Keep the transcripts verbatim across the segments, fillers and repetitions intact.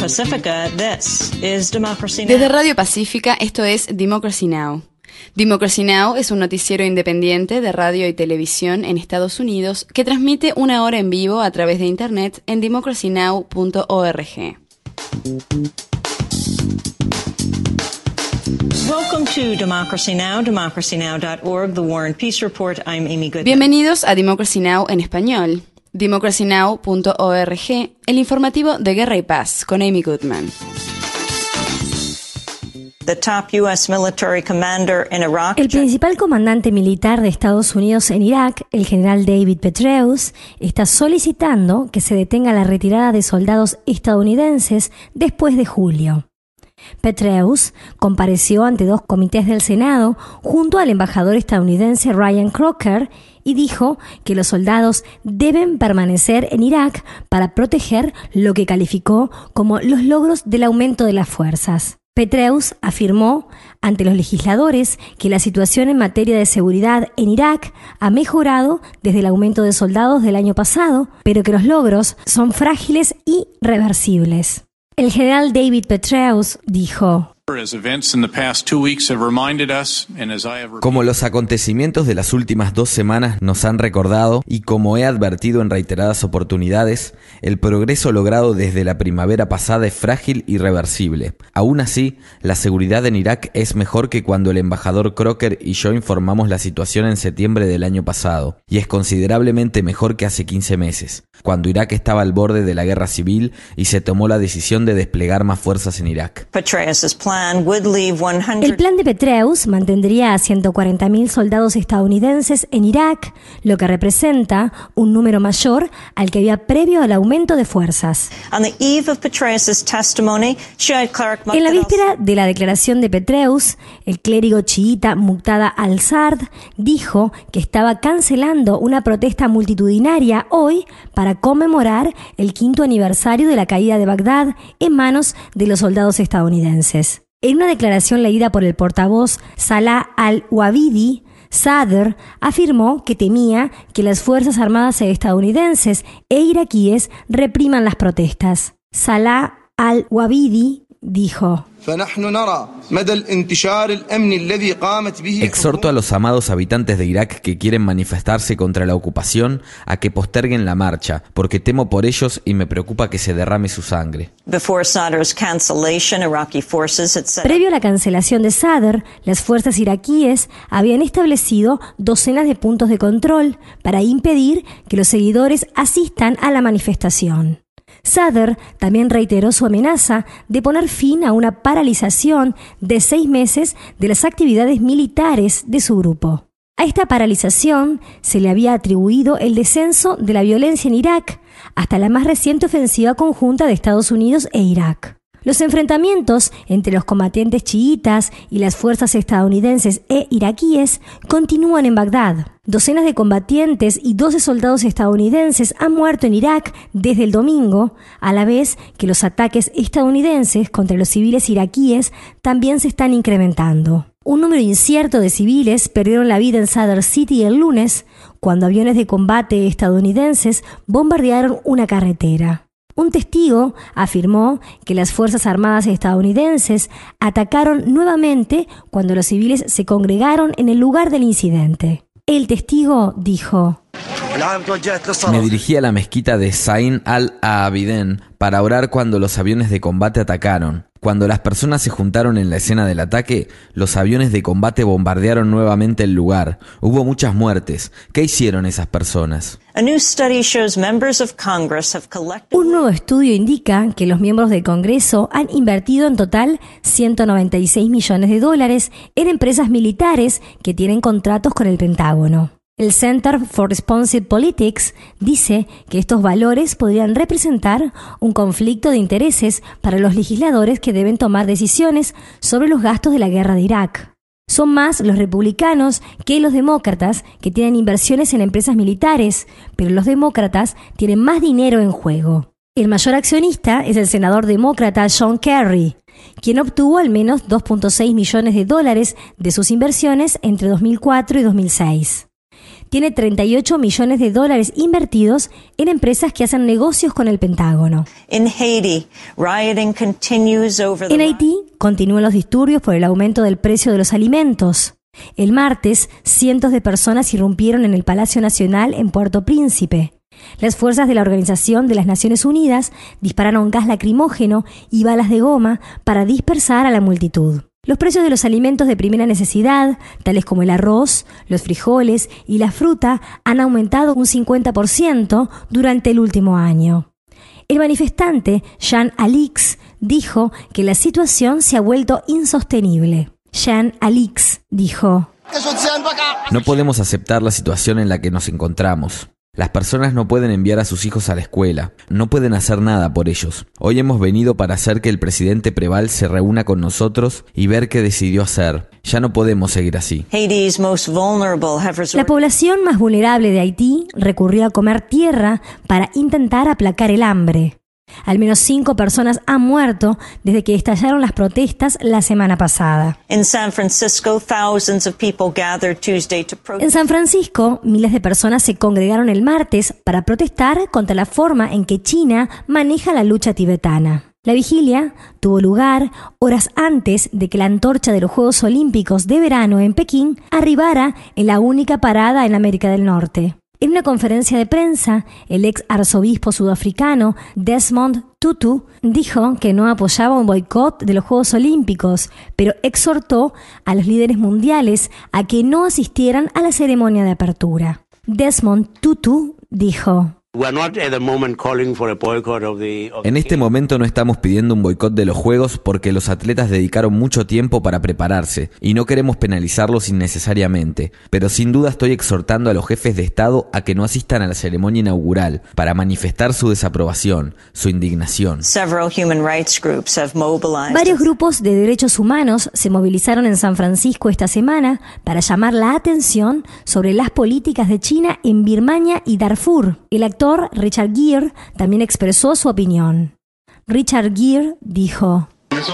Pacifica, this is Democracy Now! Desde Radio Pacífica, esto es Democracy Now! Democracy Now! Es un noticiero independiente de radio y televisión en Estados Unidos que transmite una hora en vivo a través de internet en democracy now punto org. Welcome to Democracy Now!, democracy now dot org, the War and Peace Report. I'm Amy Goodman. Bienvenidos a Democracy Now! En español. democracy now punto org, el informativo de Guerra y Paz, con Amy Goodman. The top U S military commander in Iraq. El principal comandante militar de Estados Unidos en Irak, el general David Petraeus, está solicitando que se detenga la retirada de soldados estadounidenses después de julio. Petraeus compareció ante dos comités del Senado junto al embajador estadounidense Ryan Crocker y dijo que los soldados deben permanecer en Irak para proteger lo que calificó como los logros del aumento de las fuerzas. Petraeus afirmó ante los legisladores que la situación en materia de seguridad en Irak ha mejorado desde el aumento de soldados del año pasado, pero que los logros son frágiles y reversibles. El general David Petraeus dijo: Como los acontecimientos de las últimas dos semanas nos han recordado y como he advertido en reiteradas oportunidades, el progreso logrado desde la primavera pasada es frágil y reversible. Aún así, la seguridad en Irak es mejor que cuando el embajador Crocker y yo informamos la situación en septiembre del año pasado, y es considerablemente mejor que hace quince meses, cuando Irak estaba al borde de la guerra civil y se tomó la decisión de desplegar más fuerzas en Irak. El plan de Petraeus mantendría a ciento cuarenta mil soldados estadounidenses en Irak, lo que representa un número mayor al que había previo al aumento de fuerzas. En la víspera de la declaración de Petraeus, el clérigo chiita Muqtada al-Sadr dijo que estaba cancelando una protesta multitudinaria hoy para conmemorar el quinto aniversario de la caída de Bagdad en manos de los soldados estadounidenses. En una declaración leída por el portavoz Salah al-Wabidi, Sadr afirmó que temía que las Fuerzas Armadas estadounidenses e iraquíes repriman las protestas. Salah al-Wabidi dijo: Exhorto a los amados habitantes de Irak que quieren manifestarse contra la ocupación a que posterguen la marcha, porque temo por ellos y me preocupa que se derrame su sangre. Previo a la cancelación de Sadr, las fuerzas iraquíes habían establecido docenas de puntos de control para impedir que los seguidores asistan a la manifestación. Sadr también reiteró su amenaza de poner fin a una paralización de seis meses de las actividades militares de su grupo. A esta paralización se le había atribuido el descenso de la violencia en Irak hasta la más reciente ofensiva conjunta de Estados Unidos e Irak. Los enfrentamientos entre los combatientes chiitas y las fuerzas estadounidenses e iraquíes continúan en Bagdad. Docenas de combatientes y doce soldados estadounidenses han muerto en Irak desde el domingo, a la vez que los ataques estadounidenses contra los civiles iraquíes también se están incrementando. Un número incierto de civiles perdieron la vida en Sadr City el lunes, cuando aviones de combate estadounidenses bombardearon una carretera. Un testigo afirmó que las Fuerzas Armadas estadounidenses atacaron nuevamente cuando los civiles se congregaron en el lugar del incidente. El testigo dijo: Me dirigí a la mezquita de Zain al-Abidin para orar cuando los aviones de combate atacaron. Cuando las personas se juntaron en la escena del ataque, los aviones de combate bombardearon nuevamente el lugar. Hubo muchas muertes. ¿Qué hicieron esas personas? Un nuevo estudio indica que los miembros del Congreso han invertido en total ciento noventa y seis millones de dólares en empresas militares que tienen contratos con el Pentágono. El Center for Responsive Politics dice que estos valores podrían representar un conflicto de intereses para los legisladores que deben tomar decisiones sobre los gastos de la guerra de Irak. Son más los republicanos que los demócratas que tienen inversiones en empresas militares, pero los demócratas tienen más dinero en juego. El mayor accionista es el senador demócrata John Kerry, quien obtuvo al menos dos punto seis millones de dólares de sus inversiones entre dos mil cuatro y dos mil seis. tiene treinta y ocho millones de dólares invertidos en empresas que hacen negocios con el Pentágono. In Haiti, rioting continues over the... En Haití continúan los disturbios por el aumento del precio de los alimentos. El martes, cientos de personas irrumpieron en el Palacio Nacional en Puerto Príncipe. Las fuerzas de la Organización de las Naciones Unidas dispararon gas lacrimógeno y balas de goma para dispersar a la multitud. Los precios de los alimentos de primera necesidad, tales como el arroz, los frijoles y la fruta, han aumentado un cincuenta por ciento durante el último año. El manifestante Jean Alix dijo que la situación se ha vuelto insostenible. Jean Alix dijo: No podemos aceptar la situación en la que nos encontramos. Las personas no pueden enviar a sus hijos a la escuela, no pueden hacer nada por ellos. Hoy hemos venido para hacer que el presidente Preval se reúna con nosotros y ver qué decidió hacer. Ya no podemos seguir así. La población más vulnerable de Haití recurrió a comer tierra para intentar aplacar el hambre. Al menos cinco personas han muerto desde que estallaron las protestas la semana pasada. En San Francisco, thousands of people gathered Tuesday to protest. En San Francisco, miles de personas se congregaron el martes para protestar contra la forma en que China maneja la lucha tibetana. La vigilia tuvo lugar horas antes de que la antorcha de los Juegos Olímpicos de verano en Pekín arribara en la única parada en América del Norte. En una conferencia de prensa, el ex arzobispo sudafricano Desmond Tutu dijo que no apoyaba un boicot de los Juegos Olímpicos, pero exhortó a los líderes mundiales a que no asistieran a la ceremonia de apertura. Desmond Tutu dijo: En este momento no estamos pidiendo un boicot de los Juegos porque los atletas dedicaron mucho tiempo para prepararse y no queremos penalizarlos innecesariamente, pero sin duda estoy exhortando a los jefes de Estado a que no asistan a la ceremonia inaugural para manifestar su desaprobación, su indignación. Varios grupos de derechos humanos se movilizaron en San Francisco esta semana para llamar la atención sobre las políticas de China en Birmania y Darfur. El actor Richard Gere también expresó su opinión. Richard Gere dijo: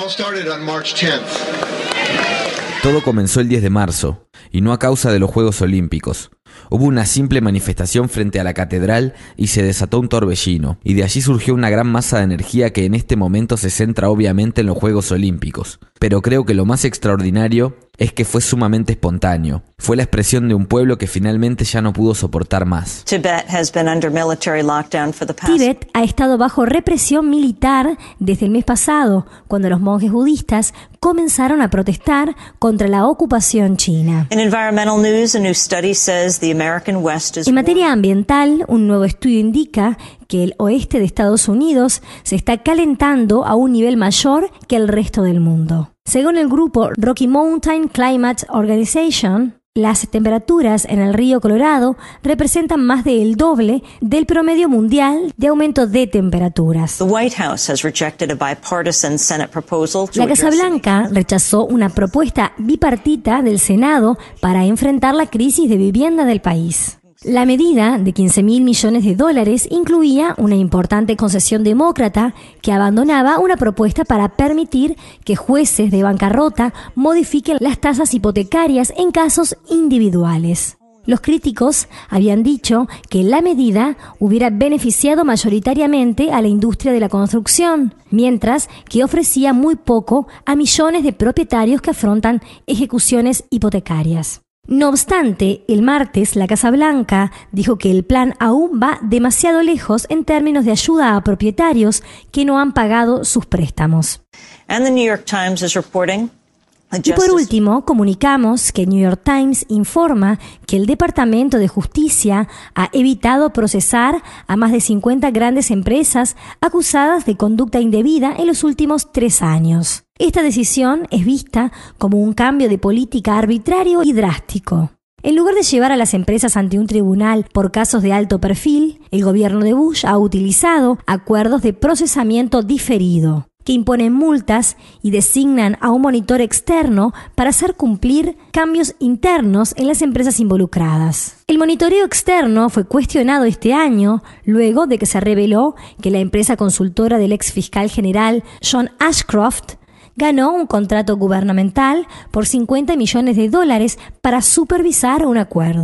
Todo comenzó el diez de marzo, y no a causa de los Juegos Olímpicos. Hubo una simple manifestación frente a la catedral y se desató un torbellino, y de allí surgió una gran masa de energía que en este momento se centra obviamente en los Juegos Olímpicos. Pero creo que lo más extraordinario es que fue sumamente espontáneo. Fue la expresión de un pueblo que finalmente ya no pudo soportar más. Tibet has been under military lockdown for the past... Tíbet ha estado bajo represión militar desde el mes pasado, cuando los monjes budistas comenzaron a protestar contra la ocupación china. In environmental news, a new study says the American West is... En materia ambiental, un nuevo estudio indica que el oeste de Estados Unidos se está calentando a un nivel mayor que el resto del mundo. Según el grupo Rocky Mountain Climate Organization, las temperaturas en el río Colorado representan más del doble del promedio mundial de aumento de temperaturas. The White House has rejected a bipartisan Senate proposal to La Casa address- Blanca rechazó una propuesta bipartita del Senado para enfrentar la crisis de vivienda del país. La medida de quince mil millones de dólares incluía una importante concesión demócrata que abandonaba una propuesta para permitir que jueces de bancarrota modifiquen las tasas hipotecarias en casos individuales. Los críticos habían dicho que la medida hubiera beneficiado mayoritariamente a la industria de la construcción, mientras que ofrecía muy poco a millones de propietarios que afrontan ejecuciones hipotecarias. No obstante, el martes la Casa Blanca dijo que el plan aún va demasiado lejos en términos de ayuda a propietarios que no han pagado sus préstamos. And the New York Times is reporting a Y por justice- último, comunicamos que New York Times informa que el Departamento de Justicia ha evitado procesar a más de cincuenta grandes empresas acusadas de conducta indebida en los últimos tres años. Esta decisión es vista como un cambio de política arbitrario y drástico. En lugar de llevar a las empresas ante un tribunal por casos de alto perfil, el gobierno de Bush ha utilizado acuerdos de procesamiento diferido, que imponen multas y designan a un monitor externo para hacer cumplir cambios internos en las empresas involucradas. El monitoreo externo fue cuestionado este año luego de que se reveló que la empresa consultora del ex fiscal general John Ashcroft ganó un contrato gubernamental por cincuenta millones de dólares para supervisar un acuerdo.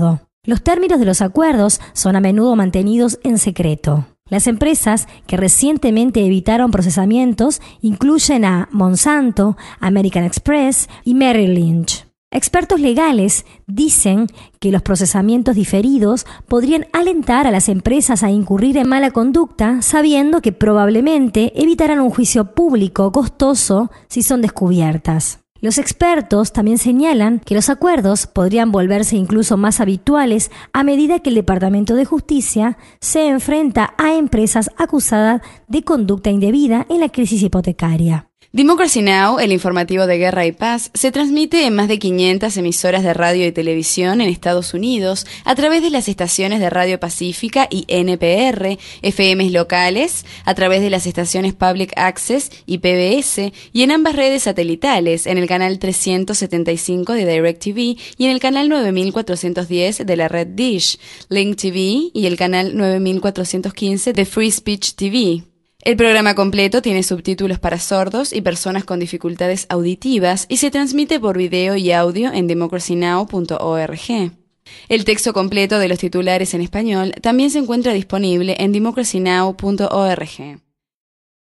Los términos de los acuerdos son a menudo mantenidos en secreto. Las empresas que recientemente evitaron procesamientos incluyen a Monsanto, American Express y Merrill Lynch. Expertos legales dicen que los procesamientos diferidos podrían alentar a las empresas a incurrir en mala conducta, sabiendo que probablemente evitarán un juicio público costoso si son descubiertas. Los expertos también señalan que los acuerdos podrían volverse incluso más habituales a medida que el Departamento de Justicia se enfrenta a empresas acusadas de conducta indebida en la crisis hipotecaria. Democracy Now!, el informativo de Guerra y Paz, se transmite en más de quinientas emisoras de radio y televisión en Estados Unidos a través de las estaciones de Radio Pacífica y N P R, F Ms locales, a través de las estaciones Public Access y P B S, y en ambas redes satelitales, en el canal trescientos setenta y cinco de DirecTV y en el canal nueve mil cuatrocientos diez de la red Dish, Link T V y el canal nueve mil cuatrocientos quince de Free Speech T V. El programa completo tiene subtítulos para sordos y personas con dificultades auditivas y se transmite por video y audio en democracy now punto org. El texto completo de los titulares en español también se encuentra disponible en democracy now punto org.